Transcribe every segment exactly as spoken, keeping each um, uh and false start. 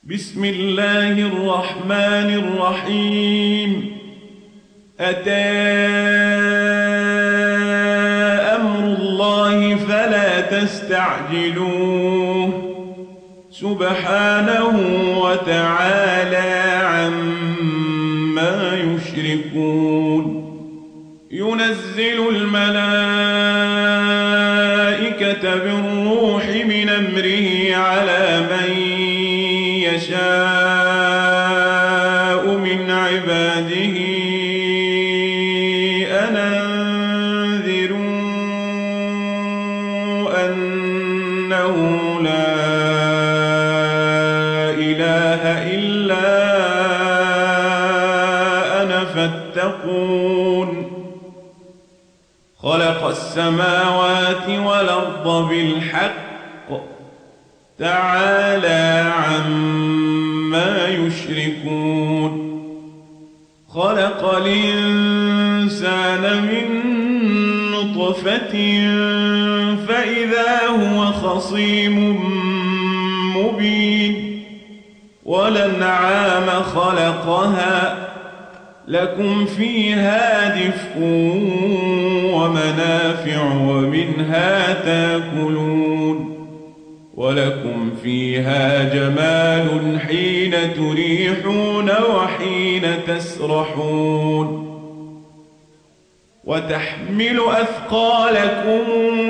بسم الله الرحمن الرحيم. أتى أمر الله فلا تستعجلوه سبحانه وتعالى عما يشركون. ينزل الملائكة بالروح من أمره على من يشاء من عباده أن أنذروا أنه لا إله إلا أنا فاتقون. خلق السماوات والأرض بالحق تعالى عما يشركون. خلق الإنسان من نطفة فإذا هو خصيم مبين. والأنعام خلقها لكم فيها دفء ومنافع ومنها تاكلون. ولكم فيها جمال حين تريحون وحين تسرحون. وتحمل أثقالكم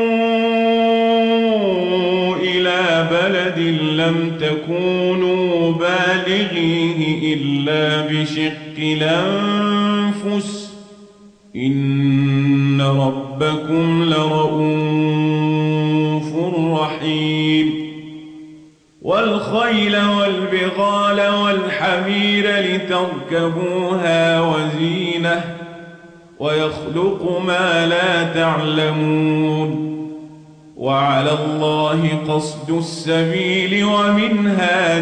إلى بلد لم تكونوا بالغيه إلا بشق الأنفس إن ربكم لرؤوف رحيم. والخيل والبغال والحمير لتركبوها وزينة ويخلق ما لا تعلمون. وعلى الله قصد السبيل ومنها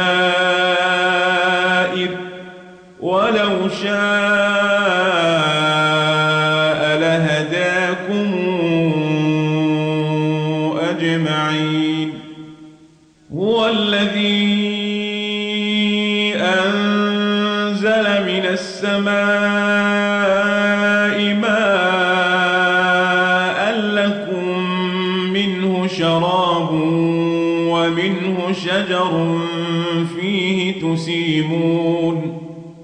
جائر ولو شاء لهداكم أجمعين. هو الذي أنزل من السماء ماء لكم منه شراب ومنه شجر فيه تسيمون.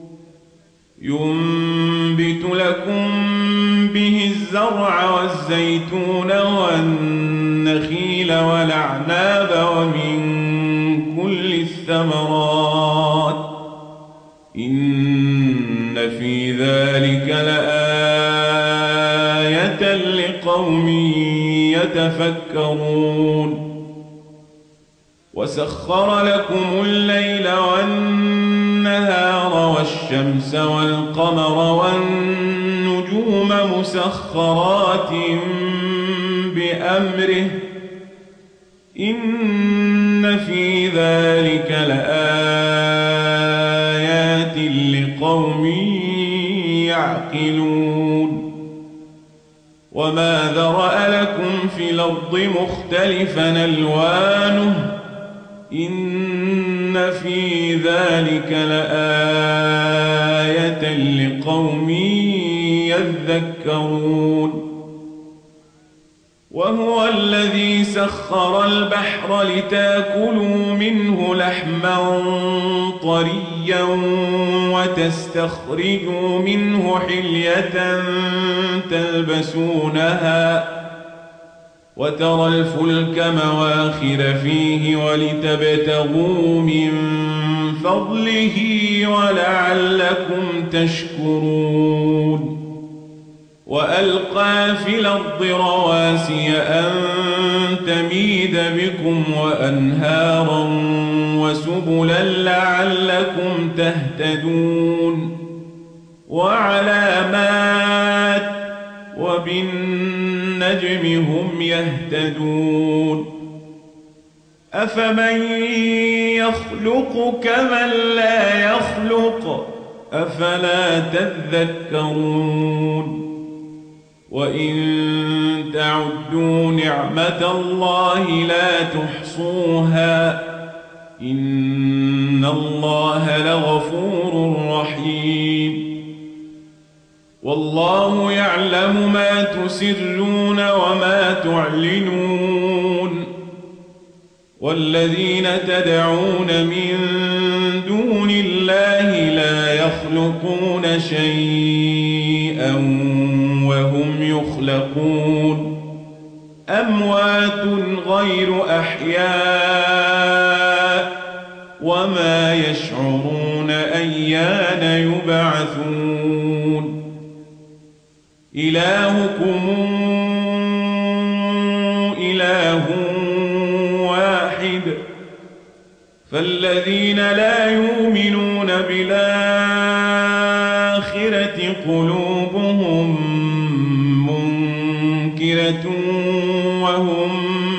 ينبت لكم به الزرع والزيتون والنخيل والأعناب ومن كل الثمرات إن في ذلك لآية لقوم يتفكرون. وسخر لكم الليل والنهار والشمس والقمر والنجوم مسخرات بأمره إن في ذلك لآيات لقوم يعقلون. وما ذرأ لكم في الأرض مختلفا ألوانه إن في ذلك لآية لقوم يذكرون. وهو الذي سخر البحر لتاكلوا منه لحما طريا وتستخرجوا منه حلية تلبسونها وترى الفلك مواخر فيه ولتبتغوا من فضله ولعلكم تشكرون. وألقى في الأرض رواسي أن تميد بكم وأنهارا وسبلا لعلكم تهتدون. وعلامات وبالنجم هم يهتدون. أفمن يخلق كمن لا يخلق أفلا تذكرون. وإن تعدوا نعمة الله لا تحصوها إن الله لغفور رحيم والله يعلم ما تسرون وما تعلنون والذين تدعون من دون الله لا يخلقون شيئا وهم يخلقون أموات غير أحياء وما يشعرون أيان يبعثون إلهكم إله واحد فالذين لا يؤمنون بالآخرة قلوبهم منكرة وهم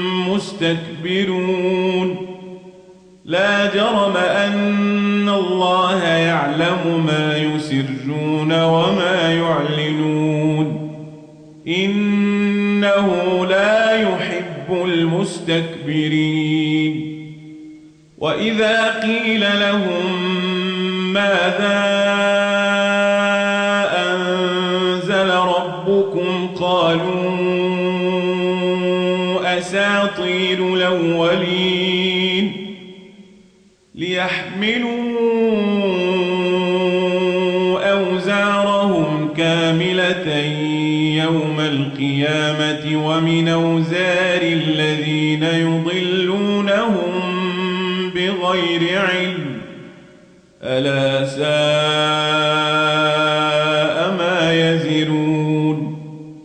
مستكبرون لا جرم أن الله يعلم ما يسرون وما يعلنون إنه لا يحب المستكبرين وإذا قيل لهم ماذا أنزل ربكم قالوا أساطير الأولين ليحملوا أوزارهم كاملة يوم القيامة ومن أوزار الذين يضلونهم بغير علم ألا ساء ما يزرون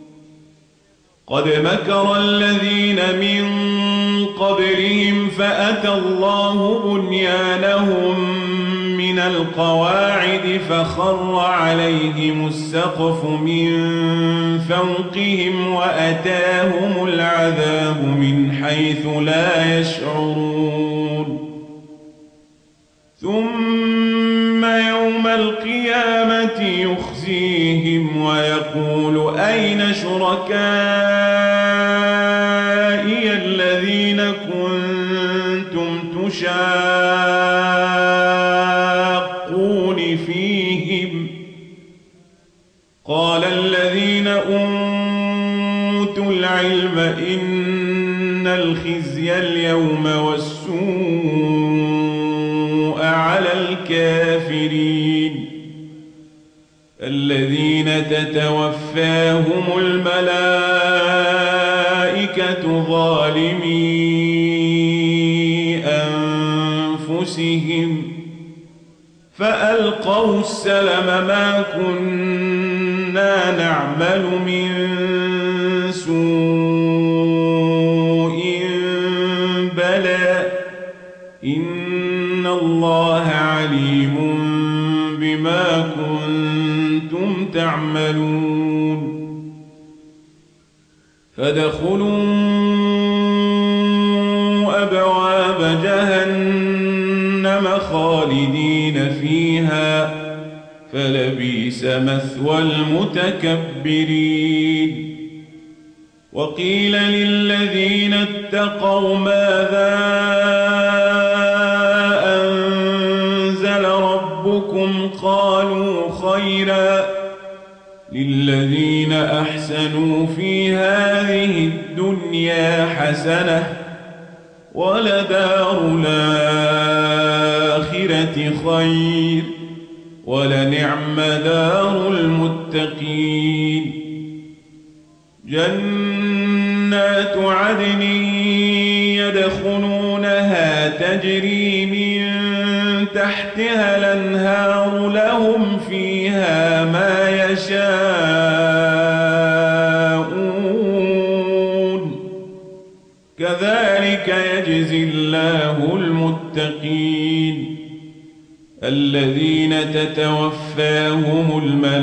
قد مكر الذين من قبلهم فأتى الله بنيانهم من القواعد فخر عليهم السقف من فوقهم وأتاهم العذاب من حيث لا يشعرون ثم يوم القيامة يخزيهم ويقول أين شركائي الذين كنتم تشاقون فيهم قال الذين أوتوا العلم إن الخزي اليوم والسوء على الكافرين الذين تتوفاهم الملائكة ظالمي أنفسهم فألقوا السلم ما كنا نعمل من سوء بلى إن الله عليم بما كنتم تعملون فادخلوا أبواب جهنم خالدين فيها فلبئس مثوى المتكبرين وقيل للذين اتقوا ماذا أنزل ربكم قالوا خيرا للذين أحسنوا في هذه الدنيا حسنة ولدار الآخرة خير ولنعم دار المتقين جنات عدن يدخلونها تجري من تحتها الأنهار لهم فيها ما يشاءون كذلك يجزي الله المتقين الذين تتوفاهم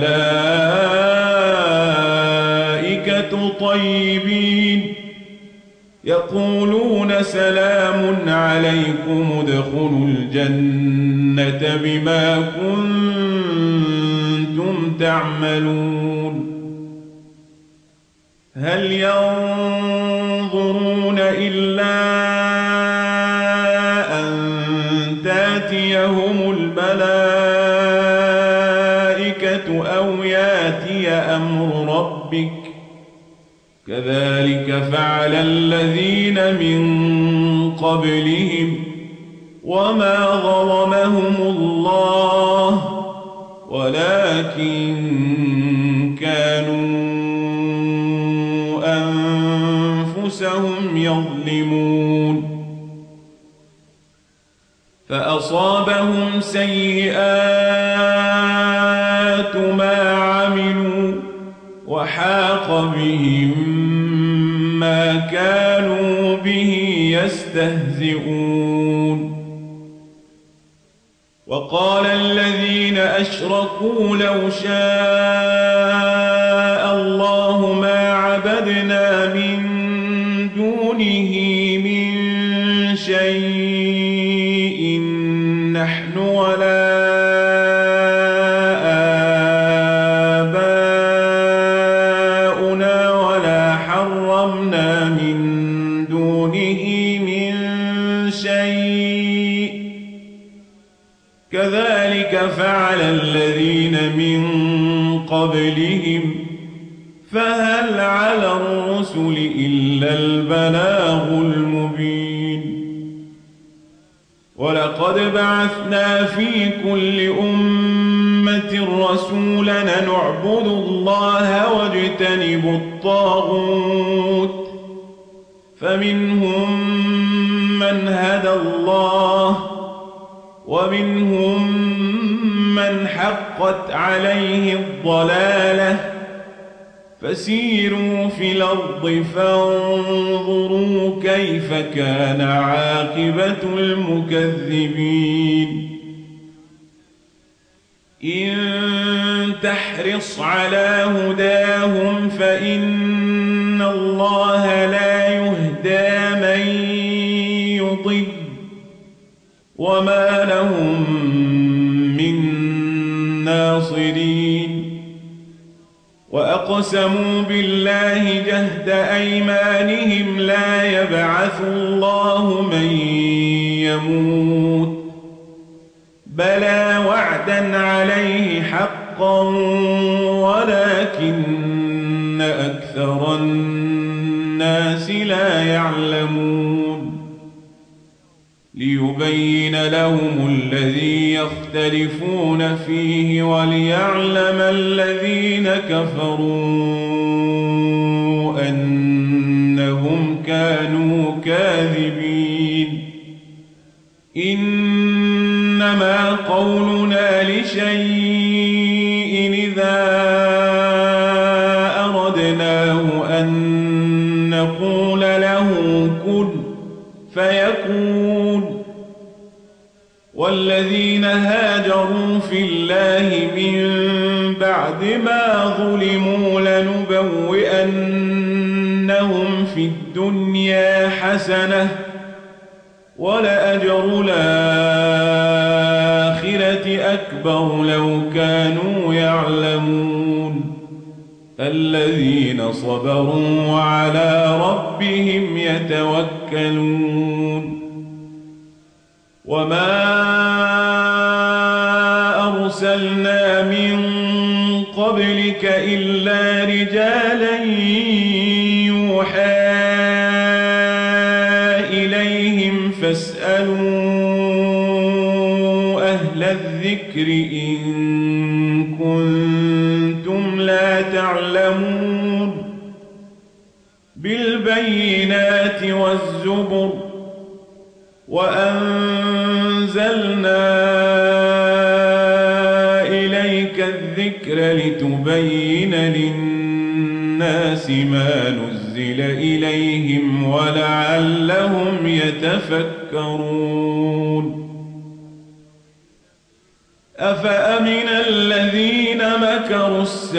الملائكة طيبين يقولون سلام عليكم ادخلوا الجنة بما كنتم تعملون هل ينظرون إلا أن تأتيهم الملائكة أو يأتي أمر ربك كذلك فعل الذين من قبلهم وما ظلمهم الله ولكن كانوا أنفسهم يظلمون فأصابهم سيئات ما عملوا وحاق بهم ما كانوا به يستهزئون وقال الذين أشركوا لو شاء الله ما عبدنا من دونه من شيء نحن ولا آباؤنا ولا حرمنا من دونه من شيء كذلك فعل الذين من قبلهم فهل على الرسل إلا البلاغ المبين ولقد بعثنا في كل أمة رسولا نعبد الله واجتنب الطاغوت فمنهم من هدى الله ومنهم من حقت عليه الضلالة فسيروا في الأرض فانظروا كيف كان عاقبة المكذبين إن تحرص على هداهم فإن الله لا يهدى من يضل وما لهم من ناصرين وأقسموا بالله جهد أيمانهم لا يبعث الله من يموت بلى وعدا عليه حقا ولكن أكثر الناس لا يعلمون ليبين لهم الذي يختلفون فيه وليعلم الذين كفروا أنهم كانوا كاذبين إنما قولنا لشيء إذا أردناه أن نقول له كن فيكون والذين هاجروا في الله من بعد ما ظلموا لنبوئنهم في الدنيا حسنة ولأجر الآخرة أكبر لو كانوا يعلمون الذين صبروا وعلى ربهم يتوكلون وما أرسلنا من قبلك إلا رجالا يوحى إليهم فاسألوا أهل الذكر إن كنتم لا تعلمون بالبينات والزبر وأنزلنا إليك الذكر لتبين للناس ما نزل إليهم ولعلهم يتفكرون أفأمن الذين مكروا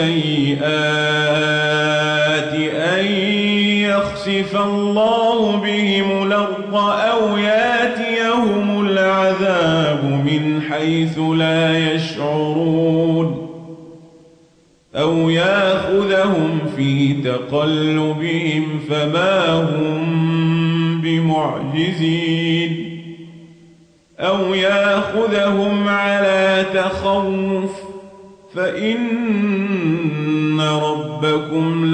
السيئات أن يخسف الله بهم الأرض أو ياتيهم العذاب من حيث لا يشعرون أو ياخذهم في تقلبهم فما هم بمعجزين أو ياخذهم على تخوف فإن ربكم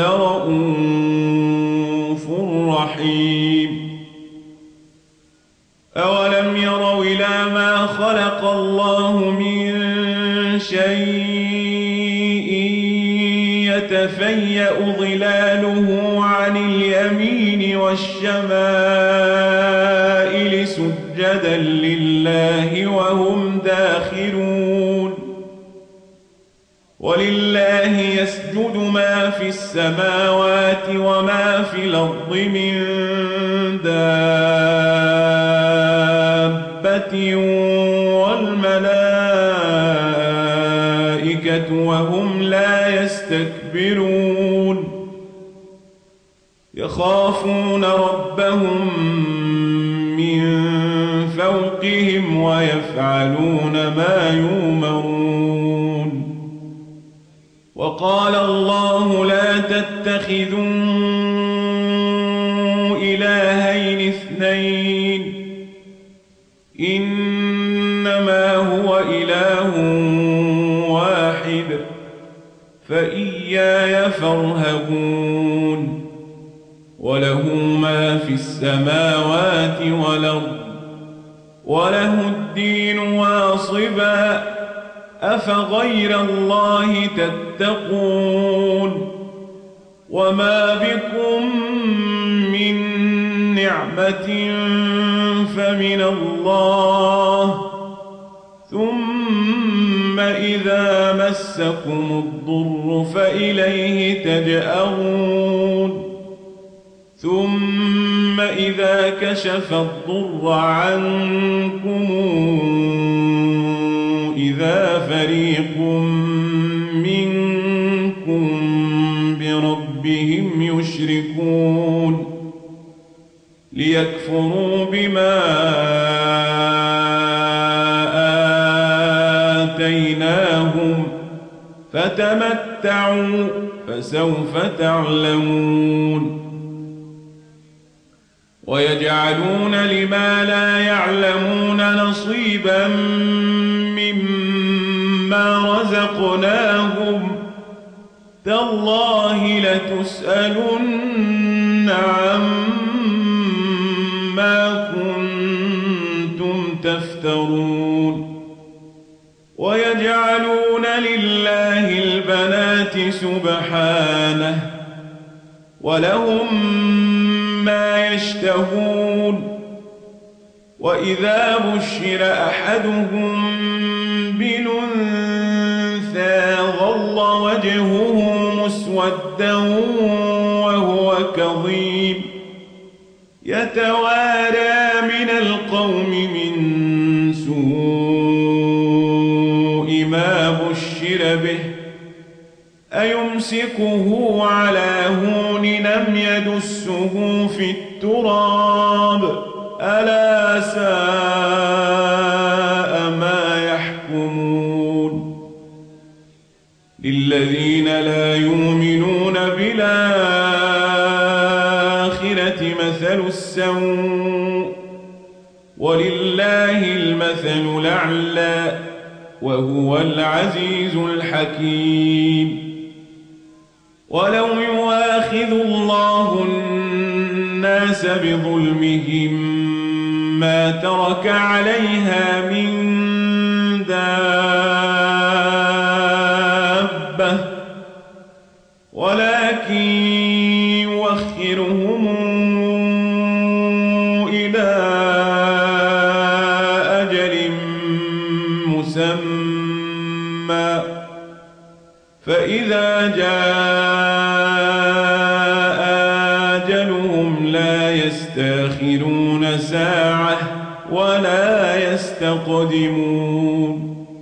لرءوف رحيم أولم يروا إلى ما خلق الله من شيء يتفيأ ظلاله عن اليمين والشمائل سجدا لله وهم داخرون ولله يسجد ما في السماوات وما في الأرض من دابة والملائكة وهم لا يستكبرون يخافون ربهم من فوقهم ويفعلون ما يؤمرون وقال الله لا تتخذوا إلهين اثنين إنما هو إله واحد فإياي فارهبون وله ما في السماوات والأرض وله الدين واصبا أفغير الله تتقون وما بكم من نعمة فمن الله ثم إذا مسكم الضر فإليه تجأرون ثم إذا كشف الضر عنكم إذا فريق منكم بربهم يشركون ليكفروا بما آتيناهم فتمتعوا فسوف تعلمون ويجعلون لما لا يعلمون نصيبا مما رزقناهم تالله لتسألن عما كنتم تفترون ويجعلون لله البنات سبحانه ولهم ما يشتهون وإذا بشر أحدهم بأنثى ظل وجهه مسودا وهو كظيم يتوارى من القوم من سوء ما بشر به أيمسكه على هون لم يدسه في التراب ألا ساء ما يحكمون للذين لا يؤمنون بالآخرة مثل السوء ولله المثل الأعلى وهو العزيز الحكيم ولو يؤاخذ الله الناس بظلمهم ما ترك عليها من دابة ولكن يؤخرهم إلى أجل مسمى فإذا جاء أجلهم لا يستأخرون ساعة ولا يستقدمون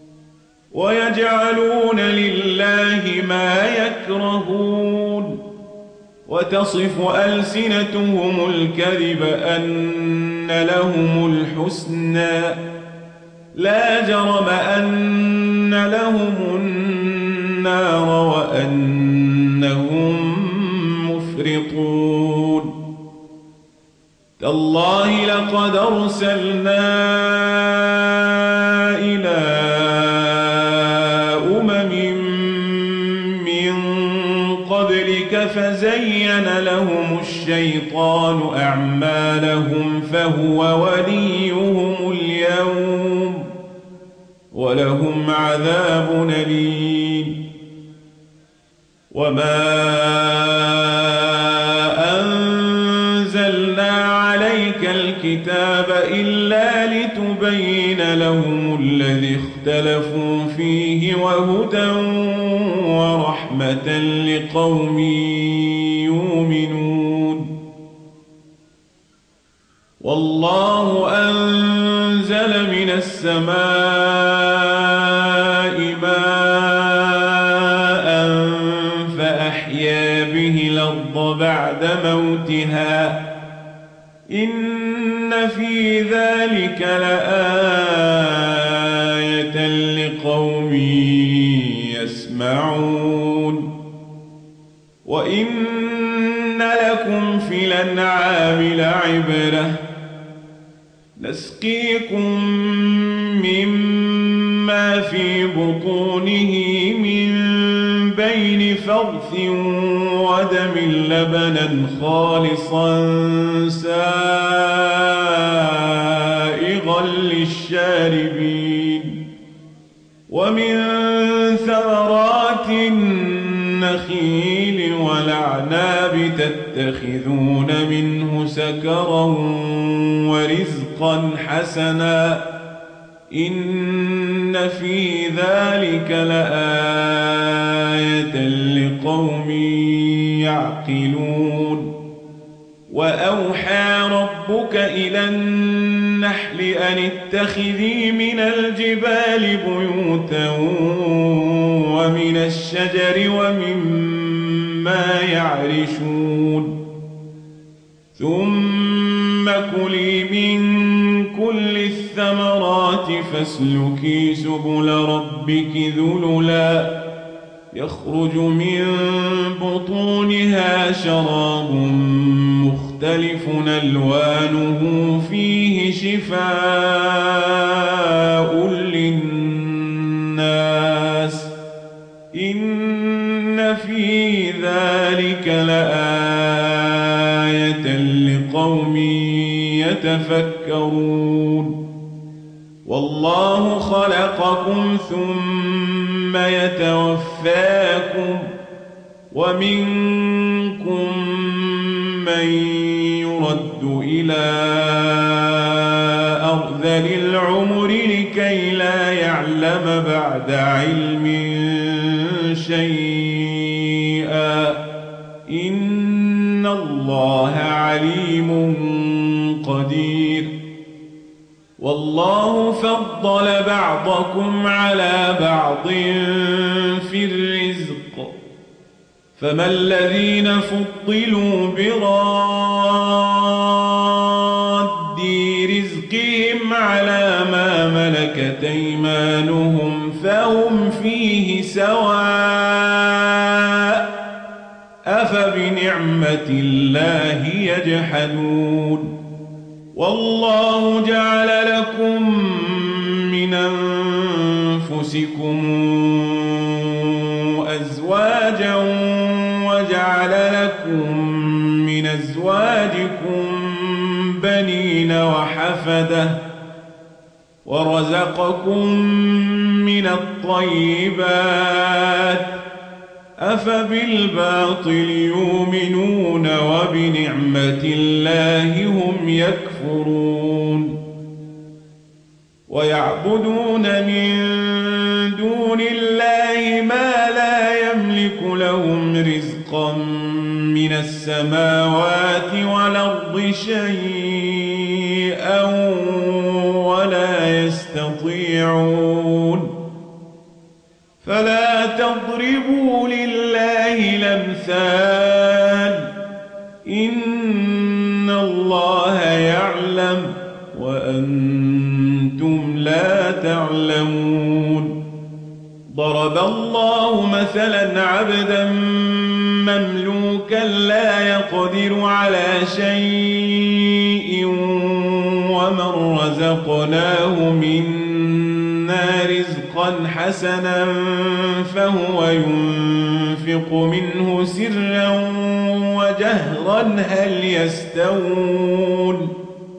ويجعلون لله ما يكرهون وتصف ألسنتهم الكذب أن لهم الحسنى لا جرم أن لهم النار وأنهم مفرطون تالله لقد أرسلنا إلى أمم من قبلك فزين لهم الشيطان أعمالهم فهو وليهم اليوم ولهم عذاب أليم. وما أنزلنا عليك الكتاب إلا لتبين لهم الذي اختلفوا فيه وهدى ورحمة لقوم يؤمنون. والله أنزل من السماء ماء فأحيا به الأرض بعد موتها إن في ذلك لآية لقوم يسمعون. وإن لكم في الأنعام لعبرة نسقيكم مما في بطونه من بين فرث ودم لبنا خالصا سائغا للشاربين ومن ثمرات النخيل والأعناب تتخذون منه سكرا ورزقا حسنا إن في ذلك لآية لقوم يعقلون. وأوحى ربك إلى النحل أن اتخذي من الجبال بيوتا ومن الشجر ومما يعرشون ثم كلي من كل الثمرات فاسلكي سبل ربك ذللا يخرج من بطونها شراب مختلف ألوانه فيه شفاء للناس إن في ذلك لآية لقوم يتفكرون. والله خلقكم ثم يتوفاكم ومنكم من يرد إلى أرذل العمر لكي لا يعلم بعد علم شيئا إن الله عليم قدير. والله فضل بعضكم على بعض في الرزق فما الذين فضلوا براد رزقهم على ما ملكت أيمانهم فهم فيه سواء أفبنعمة الله يجحدون. والله جعل لكم من أنفسكم أزواجا وجعل لكم من أزواجكم بنين وحفدة ورزقكم من الطيبات أفبالباطل يؤمنون وبنعمة الله هم يكفرون. ويعبدون من دون الله ما لا يملك لهم رزقا من السماوات والأرض شيئا ولا يستطيعون. فلا تضربوا لله الأمثال إن الله يعلم وأنتم لا تعلمون. ضرب الله مثلا عبدا مملوكا لا يقدر على شيء ورزقناه منا رزقا حسنا فهو ينفق منه سرا وجهرا هل يستوون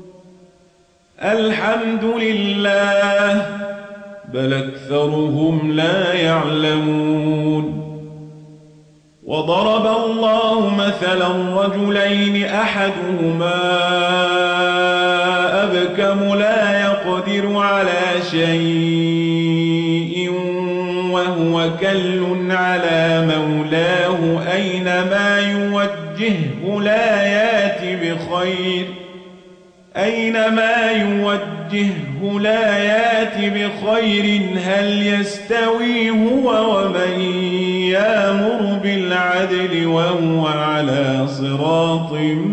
الحمد لله بل أكثرهم لا يعلمون وضرب الله مثلا رجلين أحدهما أبكم لا يقدر على شيء وهو كل على مولاه أينما يوجهه لا يأتي بخير أينما يوجهه لا يأتي بخير هل يستوي هو ومن يأمر بالعدل وهو على صراط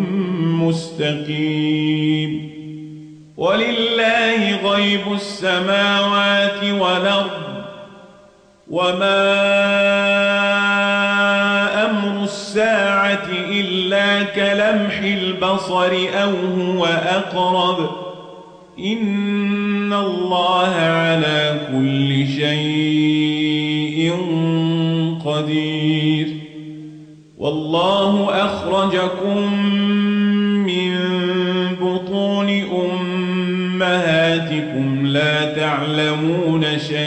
مستقيم ولله غيب السماوات والأرض وما أمر الساعة إلا كلمح البصر أو هو أقرب إن الله على كل شيء قدير والله أخرجكم من بطون أمهاتكم لا تعلمون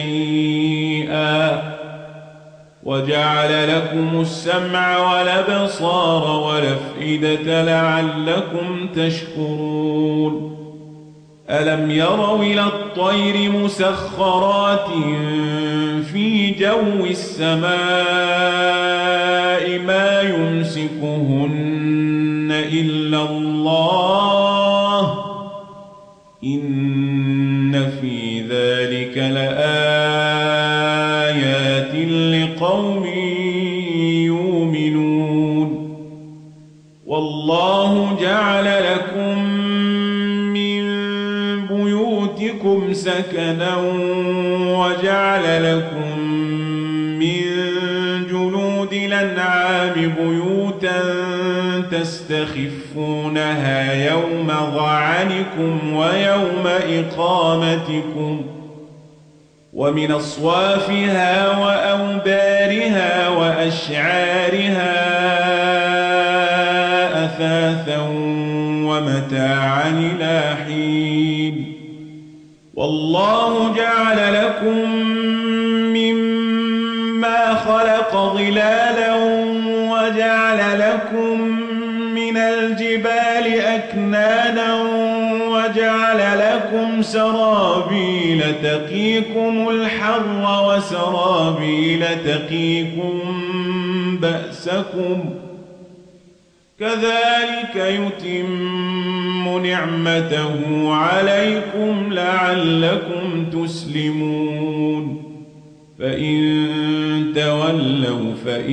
شيئا وجعل لكم السمع والأبصار والأفئدة لعلكم تشكرون ألم يروا إلى الطير مسخرات في جو السماء ما يمسكهن إلا الله إن في ذلك لآيات لقوم يؤمنون والله جعل لكم من بيوتكم سكنا وجعل لكم من جلود الأنعام بيوتا تستخفونها يوم ظعنكم ويوم إقامتكم ومن أصوافها وأوبارها وأشعارها أثاثا ومتاعا إلى حين والله جعل لكم مما خلق ظلالا وجعل لكم من الجبال أكنانا وجعل لكم سرابيل تقيكم الحر وسرابيل تقيكم بأسكم كذلك يتم نعمته عليكم لعلكم تسلمون فإن تولوا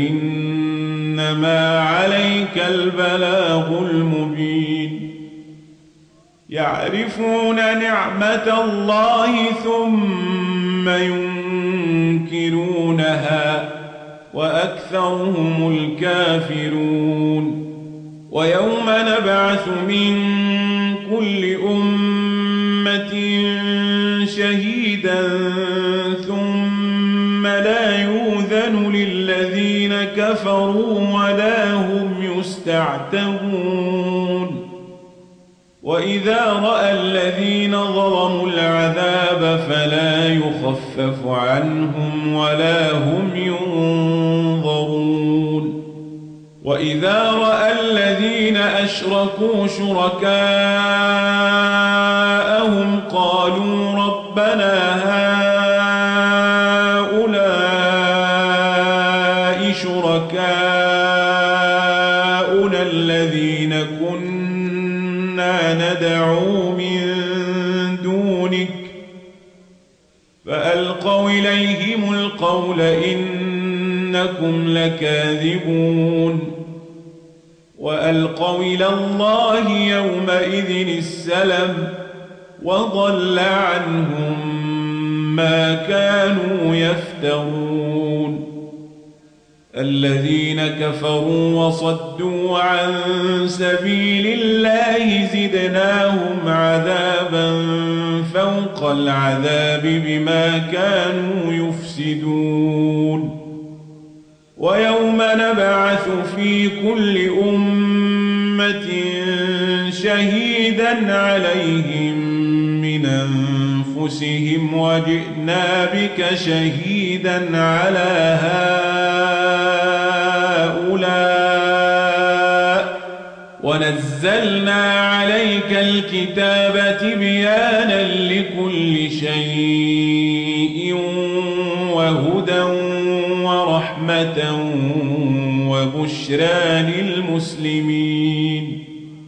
فإنما عليك البلاغ المبين يعرفون نعمة الله ثم ينكرونها وأكثرهم الكافرون ويوم نبعث من كل أمة شهيدا ثم لا يؤذن للذين كفروا ولا هم يستعتبون وإذا رأى الذين ظلموا العذاب فلا يخفف عنهم ولا هم ينظرون وإذا رأى الذين أشركوا شركاءهم قالوا ربنا هؤلاء شركاؤنا الذين كنا ندعو من دونك فألقوا إليهم القول إنكم لكاذبون وألقوا إلى الله يومئذ السلم وضل عنهم ما كانوا يفترون الذين كفروا وصدوا عن سبيل الله زدناهم عذابا فوق العذاب بما كانوا يفسدون ويوم نبعث في كل أمة شهيدا عليهم من أنفسهم وجئنا بك شهيدا على هؤلاء ونزلنا عليك الكتاب تبيانا لكل شيء وهدى ورحمة وبشرى للمسلمين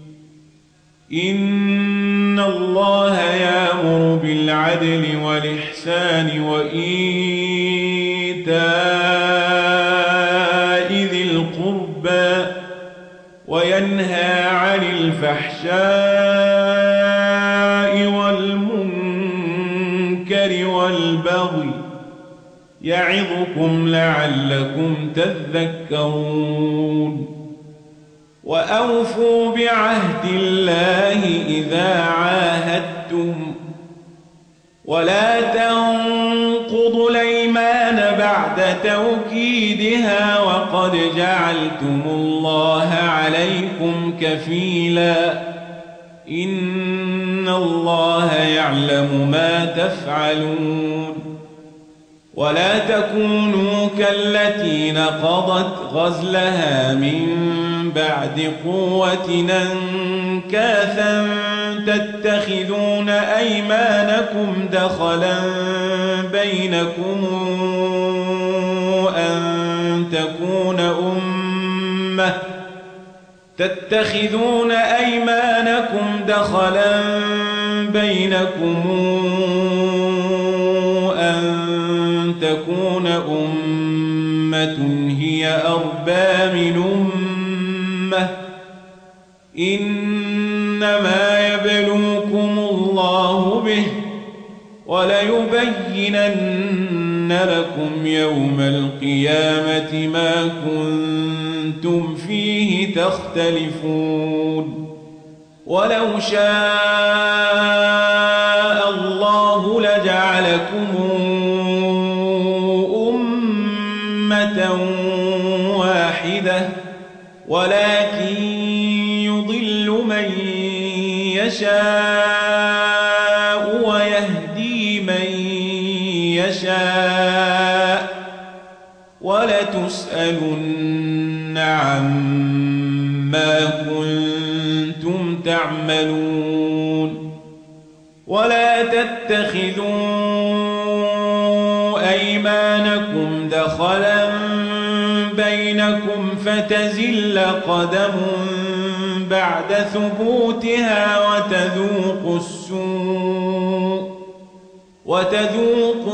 إن الله يأمر بالعدل والإحسان وإيتاء ذي القربى وينهى عن الفحشاء والمنكر والبغي يعظكم لعلكم تذكرون وأوفوا بعهد الله إذا عاهدتم ولا تنقضوا الأيمان بعد توكيدها وقد جعلتم الله عليكم كفيلا إن الله يعلم ما تفعلون ولا تكونوا كالتي نقضت غزلها من بعد قوة أنكاثا تتخذون أيمانكم دخلا بينكم أن تكون أمة تتخذون أيمانكم دخلا بينكم أن تكون أمة هي أربى من أمة إنما يبلوكم الله به وليبينن لكم يوم القيامة ما كنتم فيه تختلفون ولو شاء الله لجعلكم واحدة ولكن يضل من يشاء ويهدي من يشاء ولتسألن عما كنتم تعملون ولا تتخذوا أيمانكم دخلا بينكم فتزل قدم بعد ثبوتها وتذوقوا السوء وتذوقوا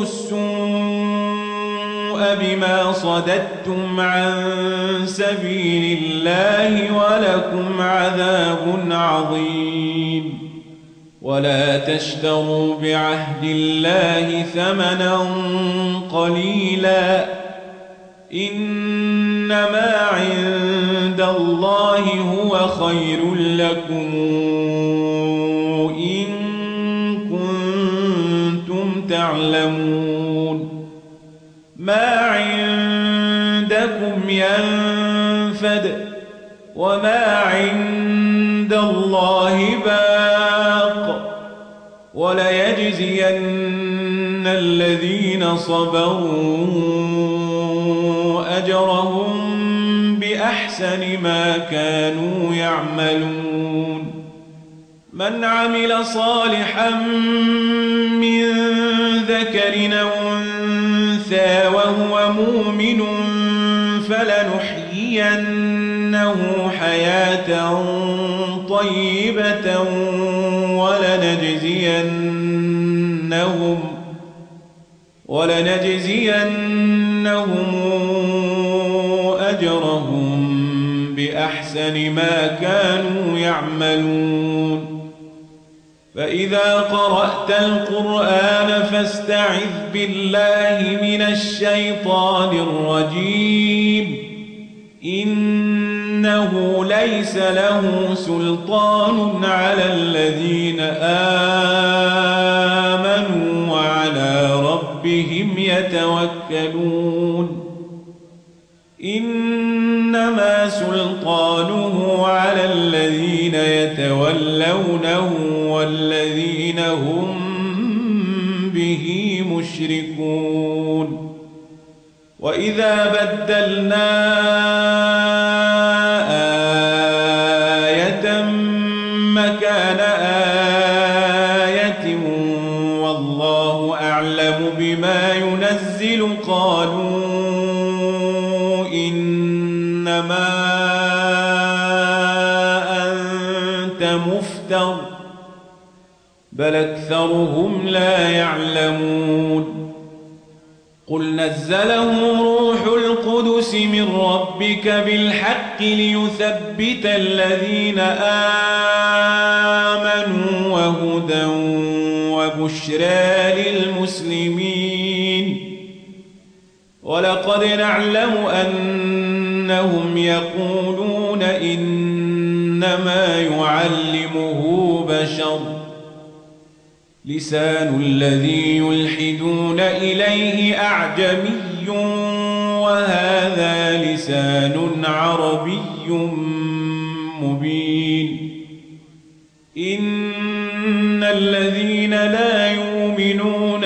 السوء بما صددتم عن سبيل الله ولكم عذاب عظيم ولا تشتروا بعهد الله ثمنا قليلا إنما عند الله هو خير لكم إن كنتم تعلمون ما عندكم ينفد وما عند الله باق وليجزين الذين صبروا أجرهم بأحسن ما كانوا يعملون من عمل صالحا من ذكر أو أنثى وهو مؤمن فلنحيينه حياة طيبة ولنجزينهم ولنجزينهم أجرهم بأحسن ما كانوا يعملون فإذا قرأت القرآن فاستعذ بالله من الشيطان الرجيم إنه ليس له سلطان على الذين آمنوا وعلى ربهم يتوكلون إنما سلطانه على الذين يتولونه والذين هم به مشركون وإذا بدلنا آية مكان آية والله أعلم بما ينزل قالوا إنما أنت مفتر بل أكثرهم لا يعلمون قل نزله روح القدس من ربك بالحق ليثبت الذين آمنوا وهدى وبشرى للمسلمين ولقد نعلم أنهم يقولون إنما يعلمه بشر لسان الذي يلحدون إليه أعجمي وهذا لسان عربي مبين إن الذين لا يؤمنون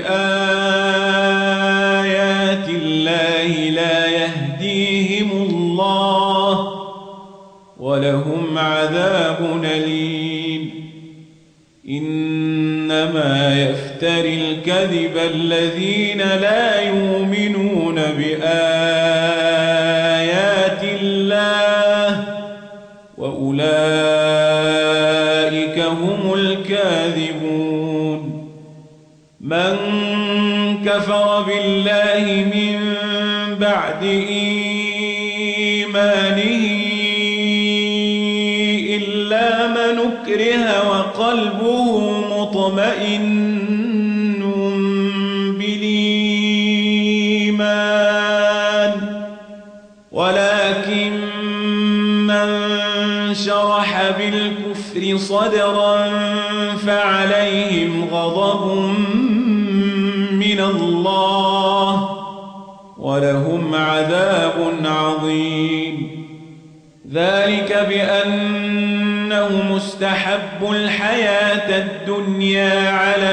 بآيات الله لا يهديهم الله ولهم عذاب أليم إنما يفتري الكذب الذين لا يؤمنون بآيات الله وأولئك هم الكاذبون من كفر بالله من بعد إيمانه إلا من أكره وقلبه مطمئن بالإيمان ولكن من شرح بالكفر صدرا فعليهم غضب من الله ولهم عذاب عظيم ذلك بأنهم استحبوا الحياة الدنيا على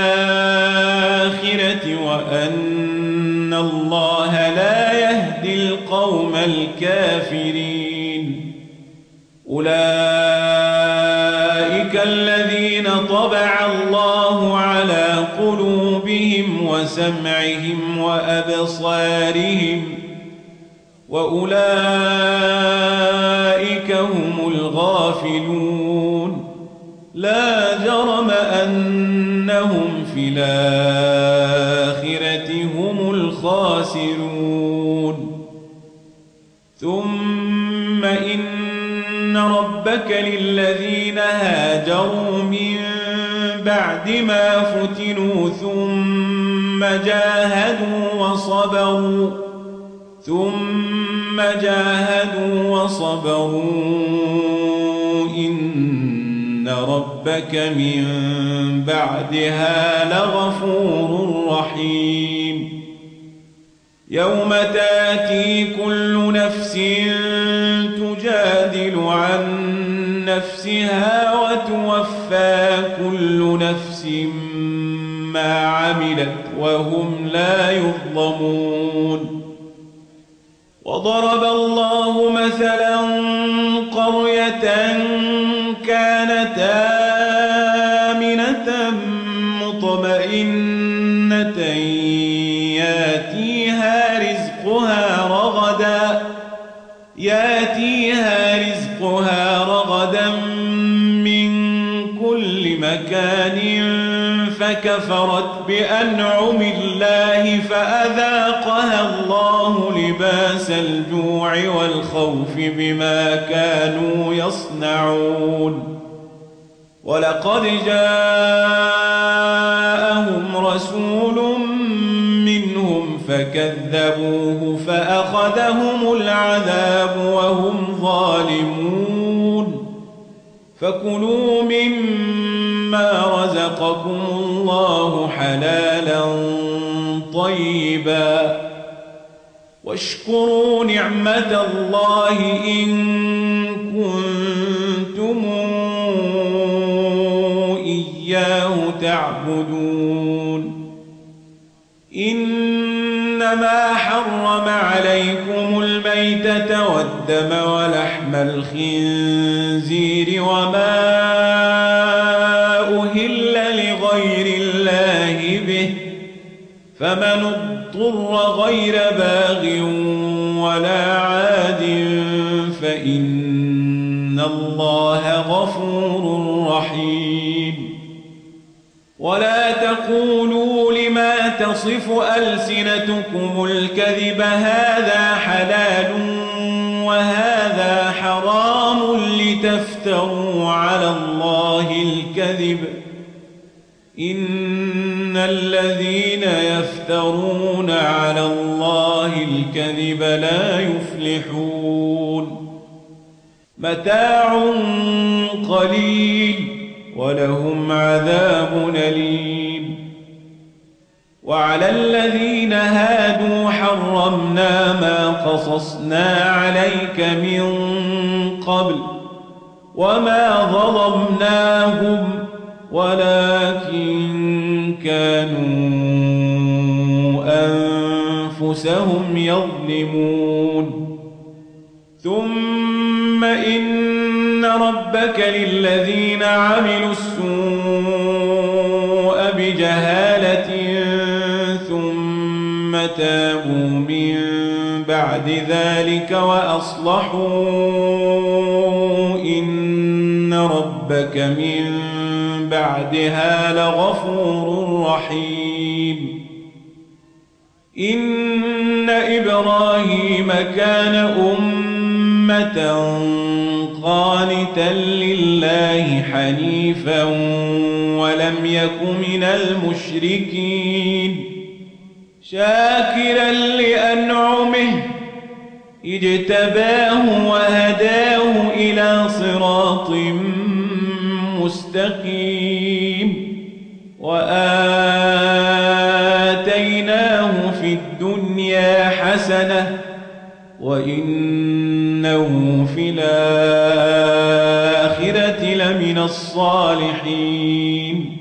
الآخرة وأن الله لا يهدي القوم الكافرين أولئك الذين طبع الله على قلوبهم وسمعهم وأبصارهم وأولئك هم الغافلون لا جرم أنهم في الآخرة هم الخاسرون ثم إن ربك للذين هاجروا من بعد ما فتنوا ثم جاهدوا وصبروا ثم جاهدوا وصبروا إن ربك من بعدها لغفور رحيم يوم تأتي كل نفس تجادل عن نفسها وتوفى كل نفس ما عملت وهم لا يظلمون وضرب الله مثلا قرية كانت آمنة مطمئنة ياتيها رزقها رغدا ياتيها رزقها رغدا من كل مكان فكفرت بأنعم الله فأذاقها الله لباس الجوع والخوف بما كانوا يصنعون ولقد جاءهم رسول منهم فكذبوه فأخذهم العذاب وهم ظالمون فكلوا مما رزقكم الله حلالا طيبا واشكروا نعمة الله إن كنتم إياه تعبدون إنما حرم عليكم الميتة والدم ولحم الخنزير وما أهل لغير الله به فمن اضطر غير باغ ولا عاد فإن الله غفور رحيم ولا تقولوا لما تصف ألسنتكم الكذب هذا حلال وهذا حرام لتفتروا على الله الكذب إن الذين يفترون على الله الكذب لا يفلحون متاع قليل ولهم عذاب أليم وعلى الذين هادوا حرمنا ما قصصنا عليك من قبل وما ظلمناهم ولكن كانوا أنفسهم يظلمون ثم إن ربك للذين عملوا السوء بجهالة ثم تابوا من بعد ذلك وأصلحوا إن ربك من بعدها لغفور رحيم إن إبراهيم كان أمة قانتا لله حنيفا ولم يك من المشركين شاكرا لأنعمه اجتباه وهداه إلى صراط مستقيم وآتيناه في الدنيا حسنة وإنه في الآخرة لمن الصالحين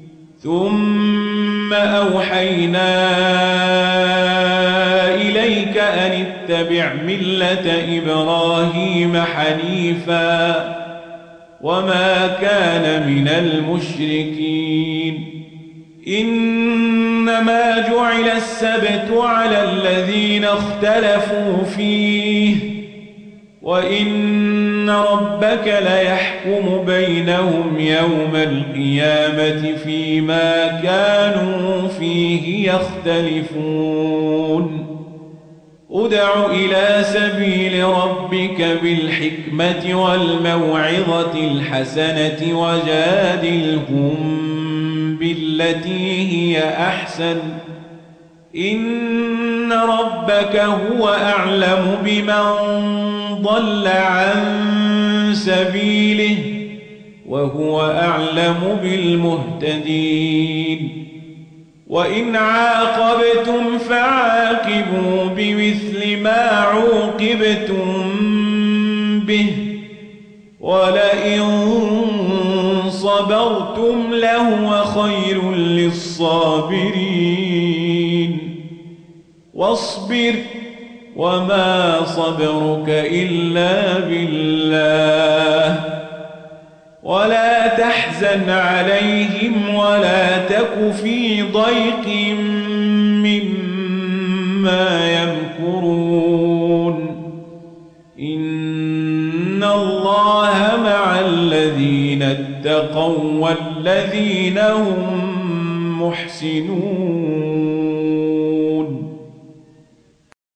ثم أوحينا إليك أن اتبع ملة إبراهيم حنيفا وما كان من المشركين إنما جعل السبت على الذين اختلفوا فيه وإن ربك ليحكم بينهم يوم القيامة فيما كانوا فيه يختلفون ادع إلى سبيل ربك بالحكمة والموعظة الحسنة وجادلهم بالتي هي أحسن إن ربك هو أعلم بمن ضل عن سبيله وهو أعلم بالمهتدين وإن عاقبتم فعاقبوا بمثل ما عوقبتم به ولئن صبرتم لهو خير للصابرين واصبر وما صبرك إلا بالله ولا تحزن عليهم ولا تك في ضيق مما يمكرون إن الله مع الذين اتقوا والذين هم محسنون